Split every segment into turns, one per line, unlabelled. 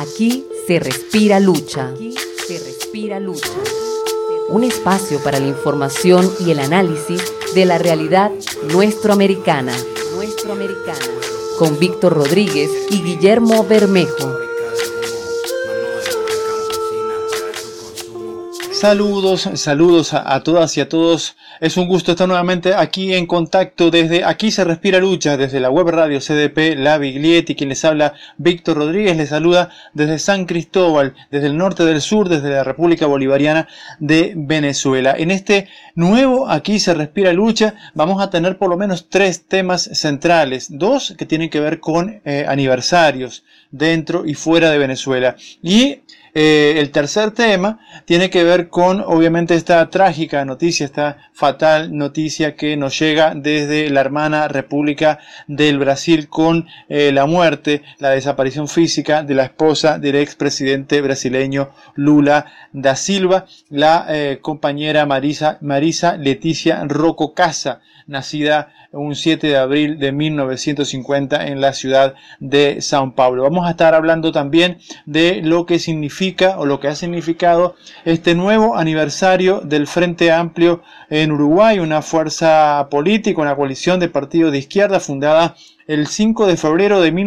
Aquí se respira lucha. Aquí se respira lucha. Un espacio para la información y el análisis de la realidad nuestroamericana. Con Víctor Rodríguez y Guillermo Bermejo.
Saludos a todas y a todos. Es un gusto estar nuevamente aquí en contacto desde Aquí se respira lucha, desde la web radio CDP La Biglietti. Quien les habla, Víctor Rodríguez, les saluda desde San Cristóbal, desde el norte del sur, desde la República Bolivariana de Venezuela. En este nuevo Aquí se respira lucha vamos a tener por lo menos 3 temas centrales, 2 que tienen que ver con aniversarios dentro y fuera de Venezuela, y el tercer tema tiene que ver con, obviamente, esta trágica noticia, esta fatal noticia que nos llega desde la hermana República del Brasil con la muerte, la desaparición física de la esposa del expresidente brasileño Lula da Silva, la compañera Marisa Leticia Rocco Casa, nacida un 7 de abril de 1950 en la ciudad de Sao Paulo. Vamos a estar hablando también de lo que significa o lo que ha significado este nuevo aniversario del Frente Amplio en Uruguay, una fuerza política, una coalición de partidos de izquierda fundada el 5 de febrero de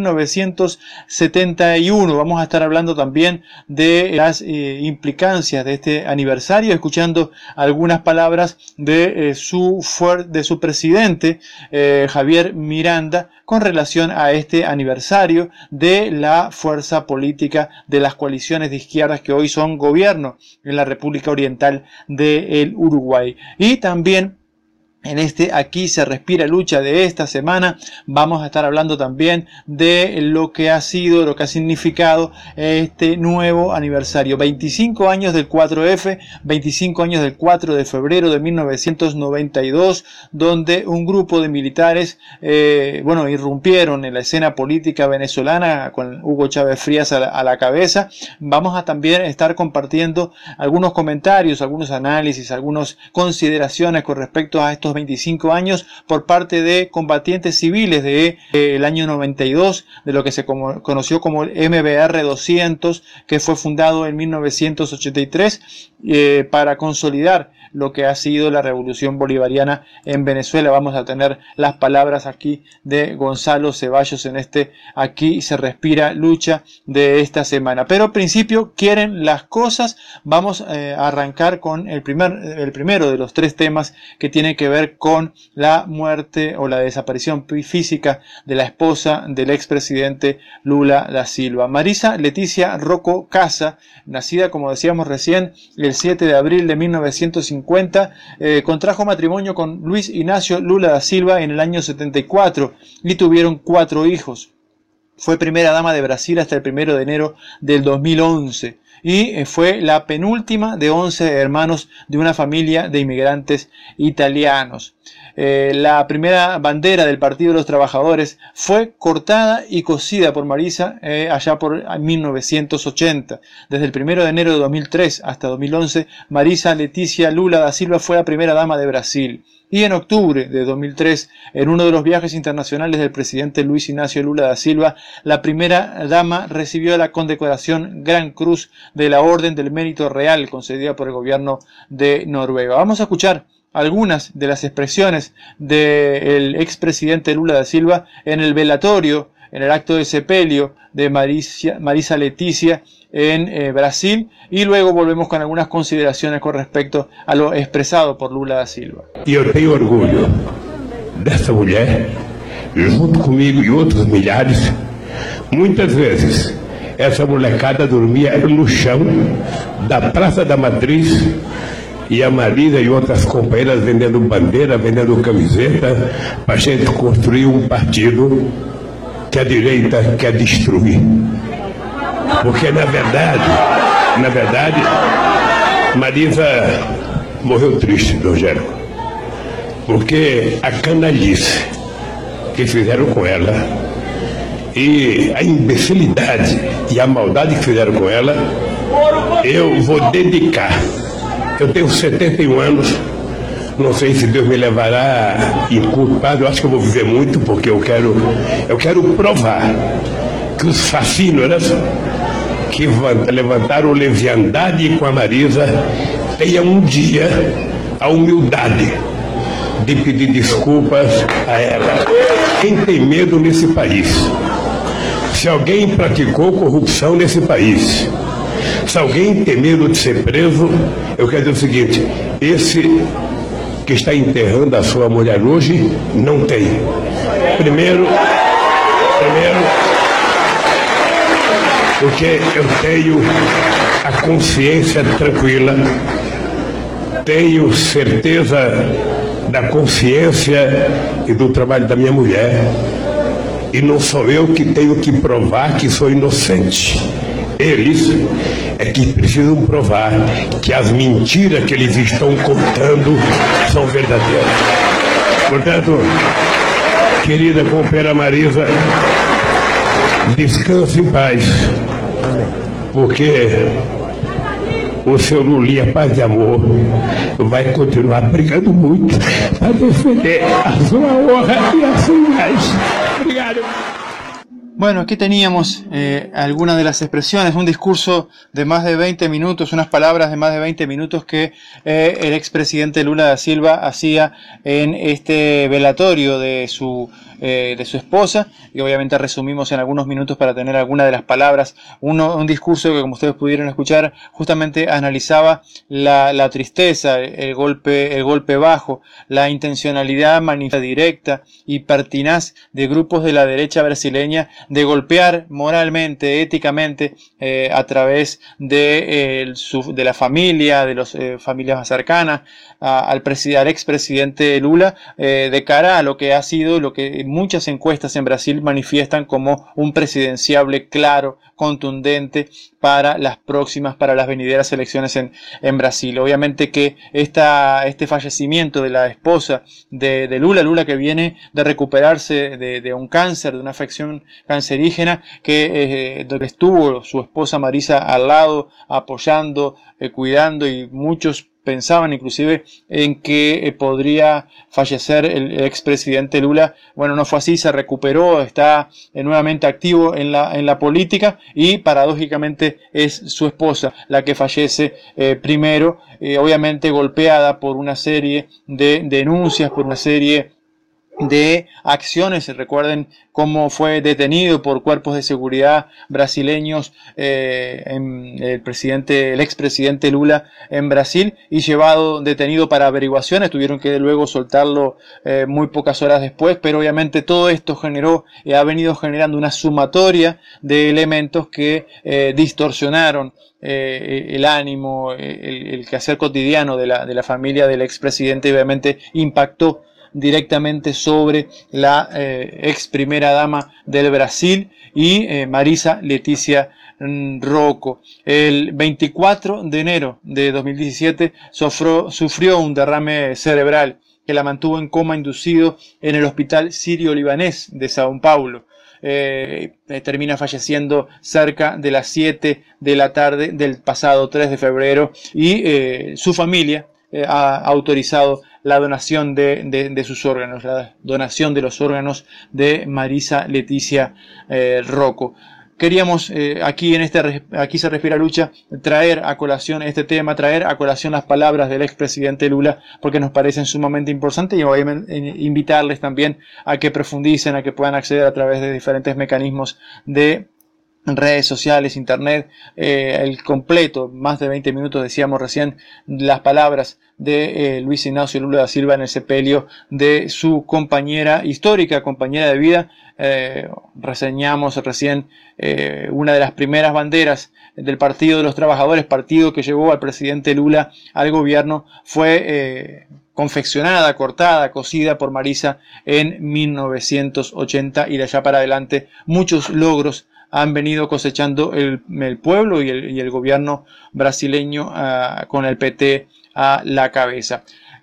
1971. Vamos a estar hablando también de las implicancias de este aniversario, escuchando algunas palabras de su presidente, Javier Miranda, con relación a este aniversario de la fuerza política de las coaliciones de izquierdas que hoy son gobierno en la República Oriental del Uruguay. Y también en este Aquí se respira lucha de esta semana vamos a estar hablando también de lo que ha sido, lo que ha significado este nuevo aniversario. 25 años del 4F, 25 años del 4 de febrero de 1992, donde un grupo de militares irrumpieron en la escena política venezolana con Hugo Chávez Frías a la cabeza. Vamos a también estar compartiendo algunos comentarios, algunos análisis, algunas consideraciones con respecto a estos 25 años por parte de combatientes civiles del año 92, de lo que se conoció como el MBR 200, que fue fundado en 1983 para consolidar lo que ha sido la revolución bolivariana en Venezuela. Vamos a tener las palabras aquí de Gonzalo Ceballos en este Aquí se respira lucha de esta semana. Pero al principio quieren las cosas. Vamos a arrancar con el primero de los 3 temas que tiene que ver con la muerte o la desaparición física de la esposa del expresidente Lula da Silva. Marisa Leticia Rocco Casa, nacida, como decíamos recién, el 7 de abril de 1950, contrajo matrimonio con Luis Ignacio Lula da Silva en el año 74 y tuvieron 4 hijos. Fue primera dama de Brasil hasta el 1 de enero del 2011 y fue la penúltima de 11 hermanos de una familia de inmigrantes italianos. La primera bandera del Partido de los Trabajadores fue cortada y cosida por Marisa allá por 1980. Desde el 1 de enero de 2003 hasta 2011, Marisa Leticia Lula da Silva fue la primera dama de Brasil. Y en octubre de 2003, en uno de los viajes internacionales del presidente Luis Ignacio Lula da Silva, la primera dama recibió la condecoración Gran Cruz de la Orden del Mérito Real concedida por el gobierno de Noruega. Vamos a escuchar algunas de las expresiones del expresidente Lula da Silva en el velatorio, en el acto de sepelio de Marisa Leticia en Brasil, y luego volvemos con algunas consideraciones con respecto a lo expresado por Lula da Silva.
Eu tenho orgulho dessa mulher, junto comigo e outros milhares. Muitas vezes essa molecada dormia no chão da Praça da Matriz e a Marisa e outras companheiras vendendo bandeira, vendendo camiseta, para a gente construir um partido que a direita quer destruir. Porque na verdade, Marisa morreu triste, Rogério, porque a canalice que fizeram com ela e a imbecilidade e a maldade que fizeram com ela, eu vou dedicar. Eu tenho 71 anos, não sei se Deus me levará inculpado, eu acho que eu vou viver muito, porque eu quero provar que os fascínoras, que levantaram leviandade com a Marisa tenham dia a humildade de pedir desculpas a ela. Quem tem medo nesse país? Se alguém praticou corrupção nesse país, se alguém tem medo de ser preso, eu quero dizer o seguinte: esse que está enterrando a sua mulher hoje não tem. Primeiro, porque eu tenho a consciência tranquila, tenho certeza da consciência e do trabalho da minha mulher, e não sou eu que tenho que provar que sou inocente. Eles é que precisam provar que as mentiras que eles estão contando são verdadeiras. Portanto, querida companheira Marisa, descanse em paz, porque o seu Lulinha Paz de Amor vai continuar brigando muito para defender a sua honra e a sua imagem. Obrigado.
Bueno, aquí teníamos algunas de las expresiones, un discurso de más de 20 minutos, unas palabras de más de 20 minutos que el expresidente Lula da Silva hacía en este velatorio de su esposa, y obviamente resumimos en algunos minutos para tener algunas de las palabras. Un discurso que, como ustedes pudieron escuchar, justamente analizaba la tristeza, el golpe bajo, la intencionalidad manifiesta, directa y pertinaz de grupos de la derecha brasileña de golpear moralmente, éticamente, a través de la familia, de las familias más cercanas, al expresidente Lula, de cara a lo que ha sido, lo que muchas encuestas en Brasil manifiestan como un presidenciable claro, contundente para las venideras elecciones en Brasil. Obviamente que este fallecimiento de la esposa de Lula que viene de recuperarse de un cáncer, de una afección cancerígena, donde estuvo su esposa Marisa al lado, apoyando, cuidando, y muchos pensaban inclusive en que podría fallecer el expresidente Lula. Bueno, no fue así, se recuperó, está nuevamente activo en la política, y paradójicamente es su esposa la que fallece primero, obviamente golpeada por una serie de denuncias, por una serie de acciones. Recuerden cómo fue detenido por cuerpos de seguridad brasileños el expresidente Lula en Brasil, y llevado detenido para averiguaciones. Tuvieron que luego soltarlo muy pocas horas después, pero obviamente todo esto ha venido generando una sumatoria de elementos que distorsionaron el ánimo, el quehacer cotidiano de la familia del expresidente, y obviamente impactó directamente sobre la ex primera dama del Brasil y Marisa Letícia Rocco. El 24 de enero de 2017 sufrió un derrame cerebral que la mantuvo en coma inducido en el hospital sirio-libanés de Sao Paulo. Termina falleciendo cerca de las 7 de la tarde del pasado 3 de febrero, y su familia ha autorizado la donación de sus órganos, la donación de los órganos de Marisa Letícia Rocco. Queríamos aquí se respira lucha, traer a colación este tema, traer a colación las palabras del expresidente Lula, porque nos parecen sumamente importantes, y obviamente invitarles también a que profundicen, a que puedan acceder a través de diferentes mecanismos de redes sociales, internet, el completo, más de 20 minutos, decíamos recién, las palabras de Luis Ignacio Lula da Silva en el sepelio de su histórica compañera de vida. Reseñamos recién una de las primeras banderas del Partido de los Trabajadores, partido que llevó al presidente Lula al gobierno, fue confeccionada, cortada, cosida por Marisa en 1980, y de allá para adelante muchos logros han venido cosechando el pueblo y el gobierno brasileño con el PT a la cabeza.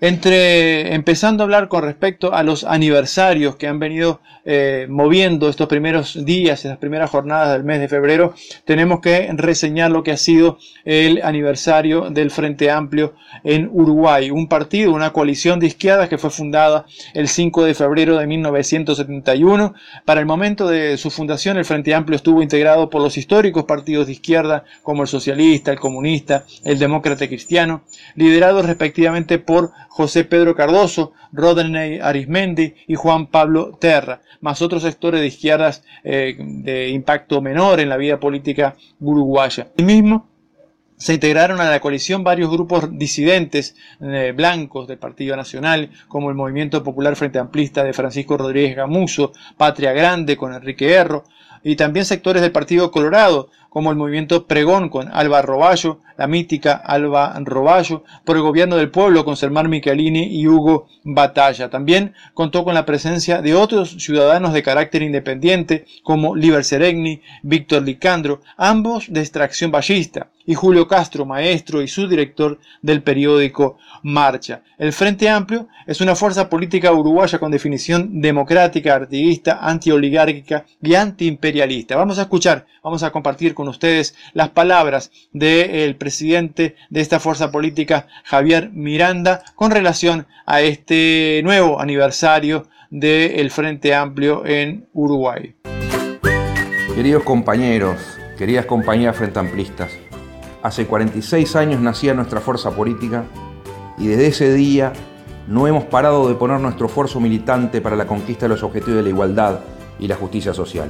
Empezando a hablar con respecto a los aniversarios que han venido moviendo estos primeros días, estas primeras jornadas del mes de febrero, tenemos que reseñar lo que ha sido el aniversario del Frente Amplio en Uruguay, un partido, una coalición de izquierdas que fue fundada el 5 de febrero de 1971. Para el momento de su fundación, el Frente Amplio estuvo integrado por los históricos partidos de izquierda como el socialista, el comunista, el demócrata cristiano, liderados respectivamente por José Pedro Cardoso, Rodney Arizmendi y Juan Pablo Terra, más otros sectores de izquierdas de impacto menor en la vida política uruguaya. Asimismo, se integraron a la coalición varios grupos disidentes blancos del Partido Nacional, como el Movimiento Popular Frente Amplista de Francisco Rodríguez Gamuso, Patria Grande con Enrique Erro, y también sectores del Partido Colorado, como el Movimiento Pregón con Alba Roballo, la mítica Alba Roballo, por el Gobierno del Pueblo con Selmar Michelini y Hugo Batalla. También contó con la presencia de otros ciudadanos de carácter independiente, como Liber Seregni, Víctor Licandro, ambos de extracción ballista, y Julio Castro, maestro y subdirector del periódico Marcha. El Frente Amplio es una fuerza política uruguaya con definición democrática, artiguista, antioligárquica y antiimperialista. Vamos a compartir con ustedes las palabras del presidente de esta fuerza política, Javier Miranda, con relación a este nuevo aniversario del Frente Amplio en Uruguay.
Queridos compañeros, queridas compañeras frentamplistas, hace 46 años nacía nuestra fuerza política y desde ese día no hemos parado de poner nuestro esfuerzo militante para la conquista de los objetivos de la igualdad y la justicia social.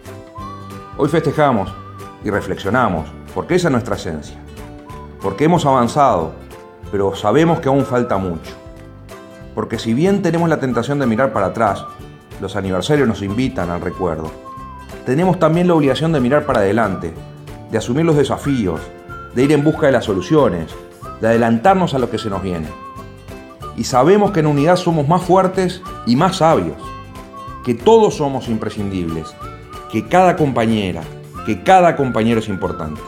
Hoy festejamos y reflexionamos, porque esa es nuestra esencia, porque hemos avanzado, pero sabemos que aún falta mucho. Porque si bien tenemos la tentación de mirar para atrás, los aniversarios nos invitan al recuerdo, tenemos también la obligación de mirar para adelante, de asumir los desafíos, de ir en busca de las soluciones, de adelantarnos a lo que se nos viene. Y sabemos que en unidad somos más fuertes y más sabios, que todos somos imprescindibles, que cada compañera, que cada compañero es importante.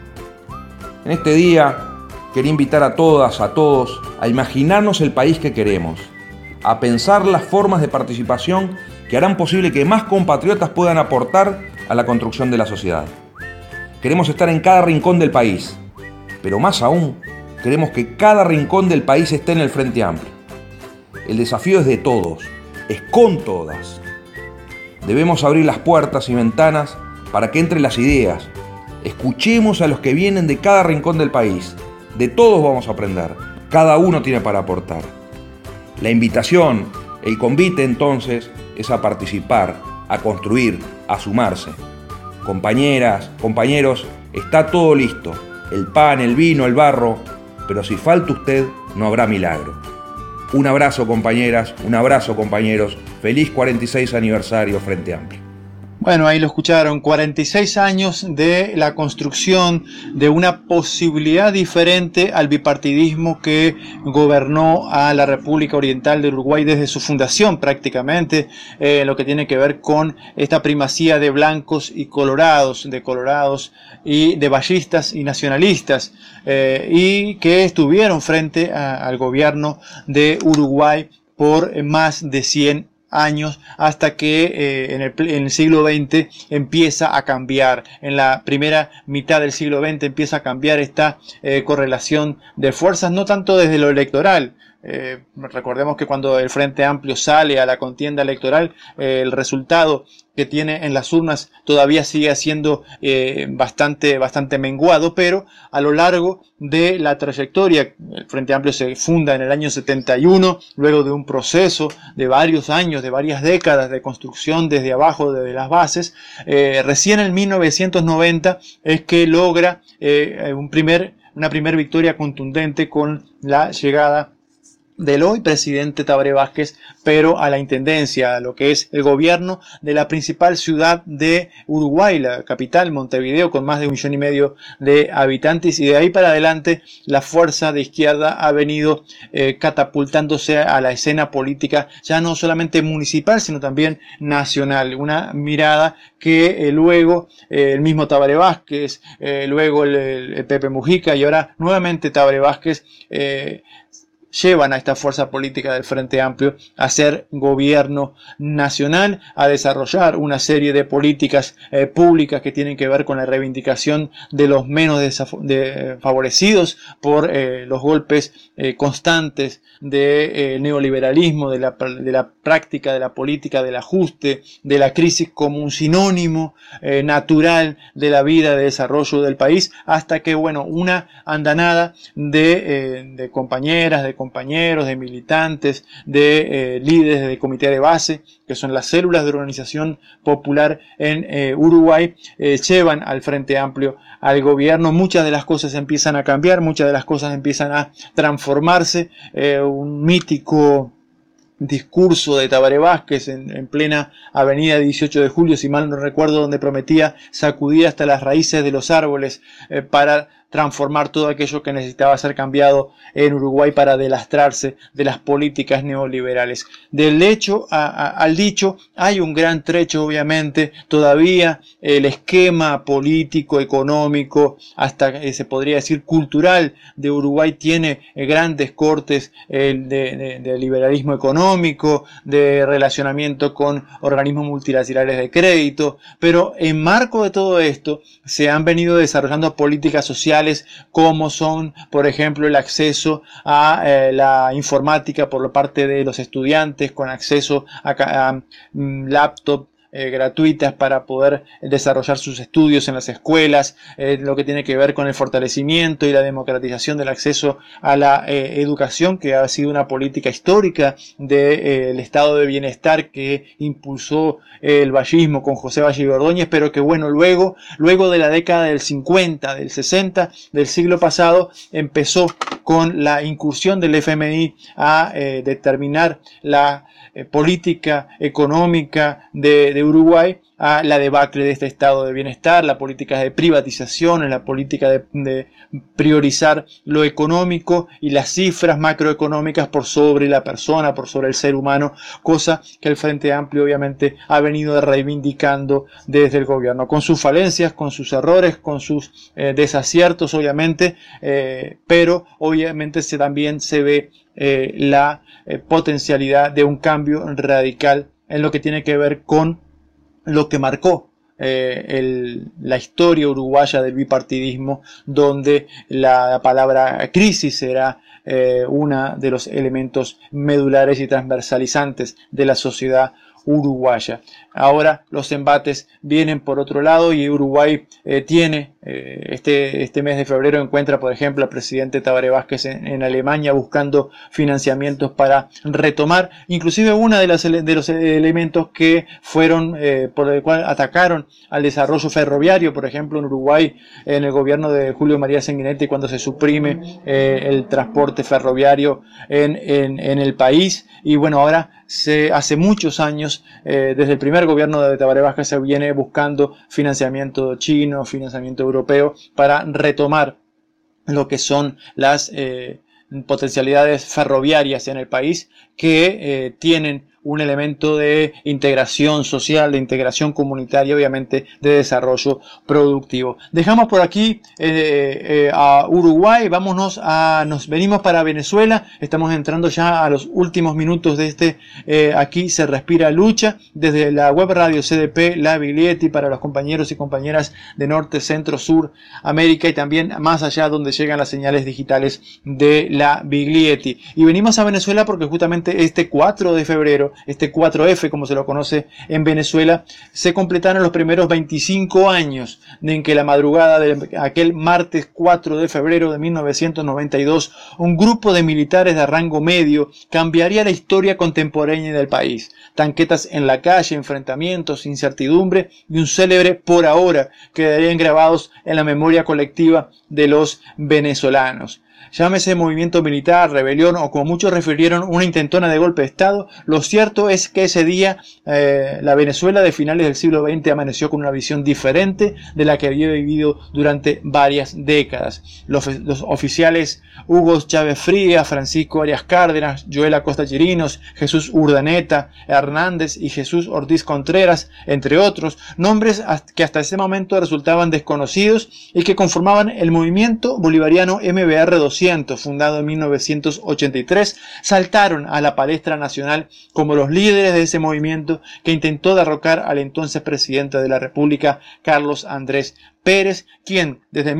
En este día quería invitar a todas, a todos, a imaginarnos el país que queremos, a pensar las formas de participación que harán posible que más compatriotas puedan aportar a la construcción de la sociedad. Queremos estar en cada rincón del país, pero más aún, queremos que cada rincón del país esté en el Frente Amplio. El desafío es de todos, es con todas. Debemos abrir las puertas y ventanas para que entren las ideas. Escuchemos a los que vienen de cada rincón del país. De todos vamos a aprender. Cada uno tiene para aportar. La invitación, el convite entonces, es a participar, a construir, a sumarse. Compañeras, compañeros, está todo listo. El pan, el vino, el barro. Pero si falta usted, no habrá milagro. Un abrazo, compañeras, un abrazo, compañeros. Feliz 46 aniversario Frente Amplio.
Bueno, ahí lo escucharon, 46 años de la construcción de una posibilidad diferente al bipartidismo que gobernó a la República Oriental de Uruguay desde su fundación prácticamente, lo que tiene que ver con esta primacía de blancos y colorados, de colorados y de ballistas y nacionalistas, y que estuvieron frente al gobierno de Uruguay por más de 100 años, hasta que en el siglo XX empieza a cambiar. En la primera mitad del siglo XX empieza a cambiar esta correlación de fuerzas, no tanto desde lo electoral. Recordemos que cuando el Frente Amplio sale a la contienda electoral, el resultado que tiene en las urnas todavía sigue siendo bastante menguado, pero a lo largo de la trayectoria, el Frente Amplio se funda en el año 71, luego de un proceso de varios años, de varias décadas de construcción desde abajo, desde las bases. Recién en 1990 es que logra una primer victoria contundente con la llegada del hoy presidente Tabaré Vázquez, pero a la intendencia, a lo que es el gobierno de la principal ciudad de Uruguay, la capital, Montevideo, con más de 1,5 millones de habitantes, y de ahí para adelante la fuerza de izquierda ha venido catapultándose a la escena política, ya no solamente municipal, sino también nacional. Una mirada que luego el mismo Tabaré Vázquez, luego el Pepe Mujica y ahora nuevamente Tabaré Vázquez, llevan a esta fuerza política del Frente Amplio a ser gobierno nacional, a desarrollar una serie de políticas públicas que tienen que ver con la reivindicación de los menos favorecidos por los golpes constantes del neoliberalismo, de la práctica de la política del ajuste, de la crisis como un sinónimo natural de la vida de desarrollo del país, hasta que, bueno, una andanada de compañeras, de compañeros, de militantes, de líderes de comité de base, que son las células de organización popular en Uruguay, llevan al Frente Amplio al gobierno. Muchas de las cosas empiezan a cambiar, muchas de las cosas empiezan a transformarse. Un mítico discurso de Tabaré Vázquez en plena avenida 18 de julio, si mal no recuerdo, donde prometía sacudir hasta las raíces de los árboles para transformar todo aquello que necesitaba ser cambiado en Uruguay para delastrarse de las políticas neoliberales. Del hecho al dicho hay un gran trecho, obviamente. Todavía el esquema político, económico, hasta se podría decir cultural de Uruguay tiene grandes cortes de liberalismo económico, de relacionamiento con organismos multilaterales de crédito, pero en marco de todo esto se han venido desarrollando políticas sociales como son, por ejemplo, el acceso a la informática por parte de los estudiantes, con acceso a laptop gratuitas para poder desarrollar sus estudios en las escuelas, lo que tiene que ver con el fortalecimiento y la democratización del acceso a la educación, que ha sido una política histórica del estado de bienestar que impulsó el vallismo con José Valle y Ordóñez, pero que, bueno, luego de la década del 50, del 60 del siglo pasado, empezó con la incursión del FMI a determinar la política económica de Uruguay, a la debacle de este estado de bienestar, la política de privatización, la política de priorizar lo económico y las cifras macroeconómicas por sobre la persona, por sobre el ser humano, cosa que el Frente Amplio obviamente ha venido reivindicando desde el gobierno, con sus falencias, con sus errores, con sus desaciertos, obviamente, pero obviamente también se ve la potencialidad de un cambio radical en lo que tiene que ver con lo que marcó la historia uruguaya del bipartidismo, donde la palabra crisis será uno de los elementos medulares y transversalizantes de la sociedad uruguaya. Ahora los embates vienen por otro lado y Uruguay tiene este mes de febrero encuentra, por ejemplo, al presidente Tabaré Vázquez en Alemania buscando financiamientos para retomar, inclusive uno de los elementos que fueron por el cual atacaron al desarrollo ferroviario, por ejemplo, en Uruguay, en el gobierno de Julio María Sanguinetti, cuando se suprime el transporte ferroviario en el país. Y bueno, ahora hace muchos años, desde el primer gobierno de Tabaré Vázquez, se viene buscando financiamiento chino, financiamiento europeo, para retomar lo que son las potencialidades ferroviarias en el país, que tienen un elemento de integración social, de integración comunitaria, obviamente de desarrollo productivo. Dejamos por aquí a Uruguay, nos venimos para Venezuela, estamos entrando ya a los últimos minutos de Aquí se respira lucha, desde la web radio CDP, La Biglietti, para los compañeros y compañeras de Norte, Centro, Sur, América y también más allá donde llegan las señales digitales de La Biglietti. Y venimos a Venezuela porque justamente este 4 de febrero, este 4F como se lo conoce en Venezuela, se completaron los primeros 25 años en que la madrugada de aquel martes 4 de febrero de 1992 un grupo de militares de rango medio cambiaría la historia contemporánea del país. Tanquetas en la calle, enfrentamientos, incertidumbre y un célebre "por ahora" quedarían grabados en la memoria colectiva de los venezolanos. Llámese movimiento militar, rebelión o, como muchos refirieron, una intentona de golpe de Estado, lo cierto es que ese día la Venezuela de finales del siglo XX amaneció con una visión diferente de la que había vivido durante varias décadas. Los oficiales Hugo Chávez Frías, Francisco Arias Cárdenas, Joel Acosta Chirinos, Jesús Urdaneta Hernández y Jesús Ortiz Contreras, entre otros, nombres que hasta ese momento resultaban desconocidos y que conformaban el movimiento bolivariano MBR 200, fundado en 1983, saltaron a la palestra nacional como los líderes de ese movimiento que intentó derrocar al entonces presidente de la República, Carlos Andrés Pérez, quien desde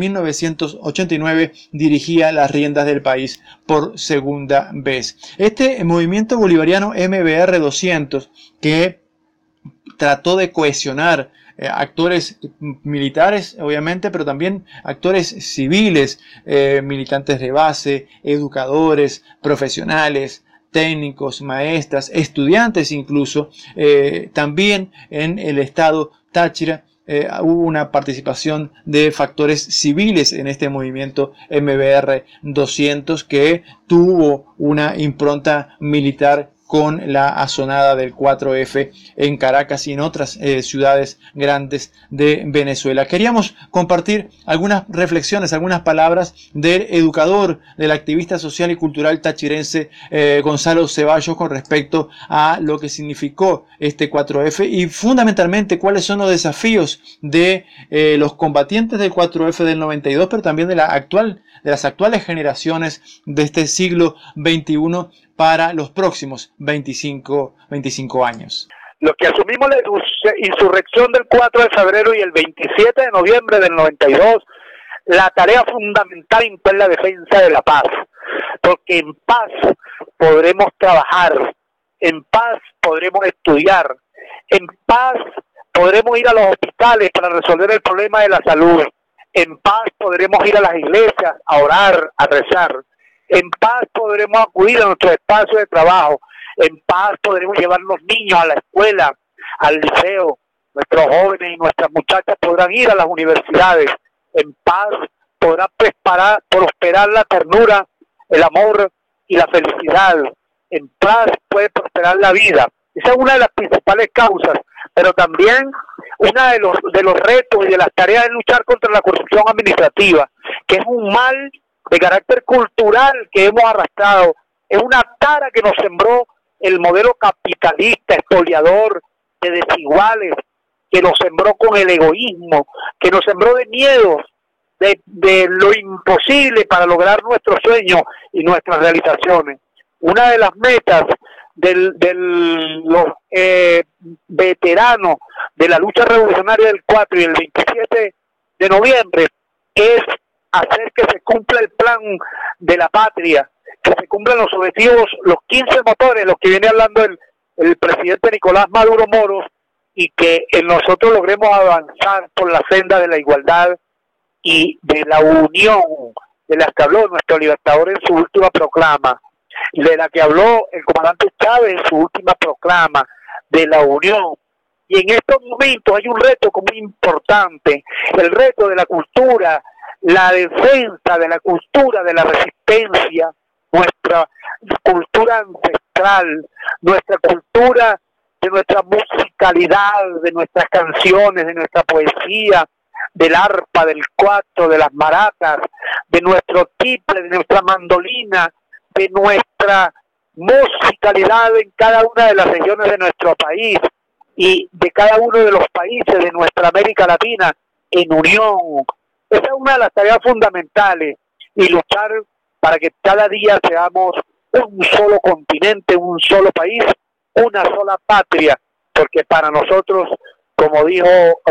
1989 dirigía las riendas del país por segunda vez. Este movimiento bolivariano MBR 200, que trató de cohesionar actores militares, obviamente, pero también actores civiles, militantes de base, educadores, profesionales, técnicos, maestras, estudiantes incluso, también en el estado Táchira. Hubo una participación de factores civiles en este movimiento MBR 200 que tuvo una impronta militar con la asonada del 4F en Caracas y en otras ciudades grandes de Venezuela. Queríamos compartir algunas reflexiones, algunas palabras del educador, del activista social y cultural tachirense Gonzalo Ceballos con respecto a lo que significó este 4F y fundamentalmente cuáles son los desafíos de los combatientes del 4F del 92, pero también de las actuales generaciones de este siglo XXI para los próximos 25 años.
Los que asumimos la insurrección del 4 de febrero y el 27 de noviembre del 92, la tarea fundamental es la defensa de la paz, porque en paz podremos trabajar, en paz podremos estudiar, en paz podremos ir a los hospitales para resolver el problema de la salud, en paz podremos ir a las iglesias a orar, a rezar. En paz podremos acudir a nuestro espacio de trabajo. En paz podremos llevar a los niños a la escuela, al liceo. Nuestros jóvenes y nuestras muchachas podrán ir a las universidades. En paz podrá prosperar la ternura, el amor y la felicidad. En paz puede prosperar la vida. Esa es una de las principales causas, pero también una de los retos y de las tareas es luchar contra la corrupción administrativa, que es un mal de carácter cultural que hemos arrastrado. Es una tara que nos sembró el modelo capitalista, expoliador, de desiguales, que nos sembró con el egoísmo, que nos sembró de miedos, de lo imposible para lograr nuestros sueños y nuestras realizaciones. Una de las metas de los veteranos de la lucha revolucionaria del 4 y el 27 de noviembre es hacer que se cumpla el plan de la patria, que se cumplan los objetivos, los 15 motores, los que viene hablando el presidente Nicolás Maduro Moros, y que nosotros logremos avanzar por la senda de la igualdad y de la unión, de la que habló nuestro libertador en su última proclama, de la que habló el comandante Chávez en su última proclama, de la unión. Y en estos momentos hay un reto muy importante, el reto de la cultura, la defensa de la cultura, de la resistencia, nuestra cultura ancestral, nuestra cultura de nuestra musicalidad, de nuestras canciones, de nuestra poesía, del arpa, del cuatro, de las maracas, de nuestro tiple, de nuestra mandolina, de nuestra musicalidad en cada una de las regiones de nuestro país y de cada uno de los países de nuestra América Latina en unión. Esa es una de las tareas fundamentales, y luchar para que cada día seamos un solo continente, un solo país, una sola patria, porque para nosotros, como dijo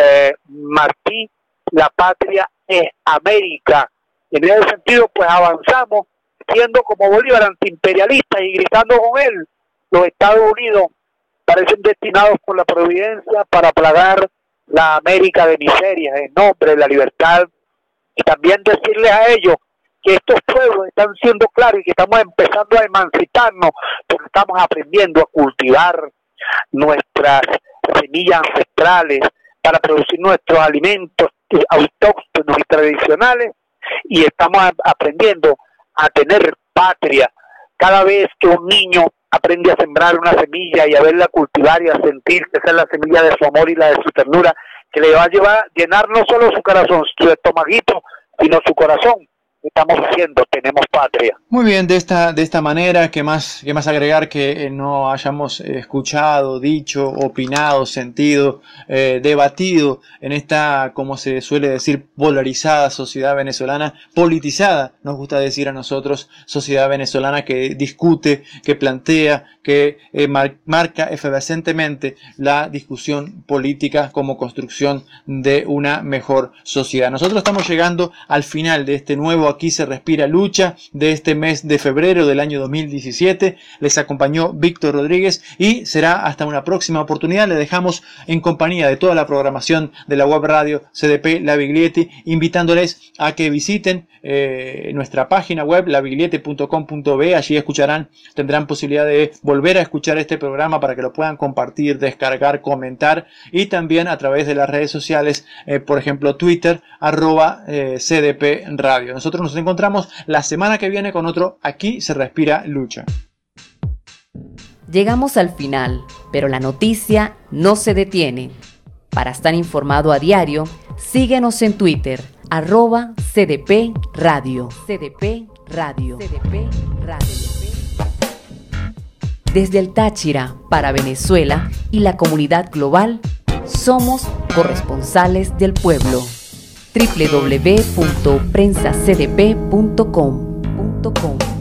Martí, la patria es América. En ese sentido, pues avanzamos, siendo como Bolívar antiimperialista y gritando con él: los Estados Unidos parecen destinados por la providencia para plagar la América de miseria en nombre de la libertad. Y también decirles a ellos que estos pueblos están siendo claros y que estamos empezando a emanciparnos, porque estamos aprendiendo a cultivar nuestras semillas ancestrales para producir nuestros alimentos autóctonos y tradicionales, y estamos aprendiendo a tener patria. Cada vez que un niño aprende a sembrar una semilla y a verla cultivar y a sentir que esa es la semilla de su amor y la de su ternura, que le va a llenar no solo su corazón, su estomaguito, sino su corazón, estamos diciendo, tenemos patria.
Muy bien, de esta manera, ¿qué más agregar que no hayamos escuchado, dicho, opinado, sentido, debatido en esta, como se suele decir, polarizada sociedad venezolana, politizada, nos gusta decir a nosotros, sociedad venezolana que discute, que plantea, que marca efervescentemente la discusión política como construcción de una mejor sociedad. Nosotros estamos llegando al final de este nuevo Aquí se respira lucha de este mes de febrero del año 2017. Les acompañó Víctor Rodríguez y será hasta una próxima oportunidad. Le dejamos en compañía de toda la programación de la web radio CDP La Biglietti, invitándoles a que visiten nuestra página web labiglietti.com.be. Allí tendrán posibilidad de volver a escuchar este programa para que lo puedan compartir, descargar, comentar, y también a través de las redes sociales, por ejemplo Twitter, @CDP Radio. Nosotros nos encontramos la semana que viene con otro Aquí se respira lucha.
Llegamos al final, pero la noticia no se detiene. Para estar informado a diario, síguenos en Twitter, @CDP Radio. CDP Radio. CDP Radio. Desde el Táchira para Venezuela y la comunidad global, somos corresponsales del pueblo. www.prensacdp.com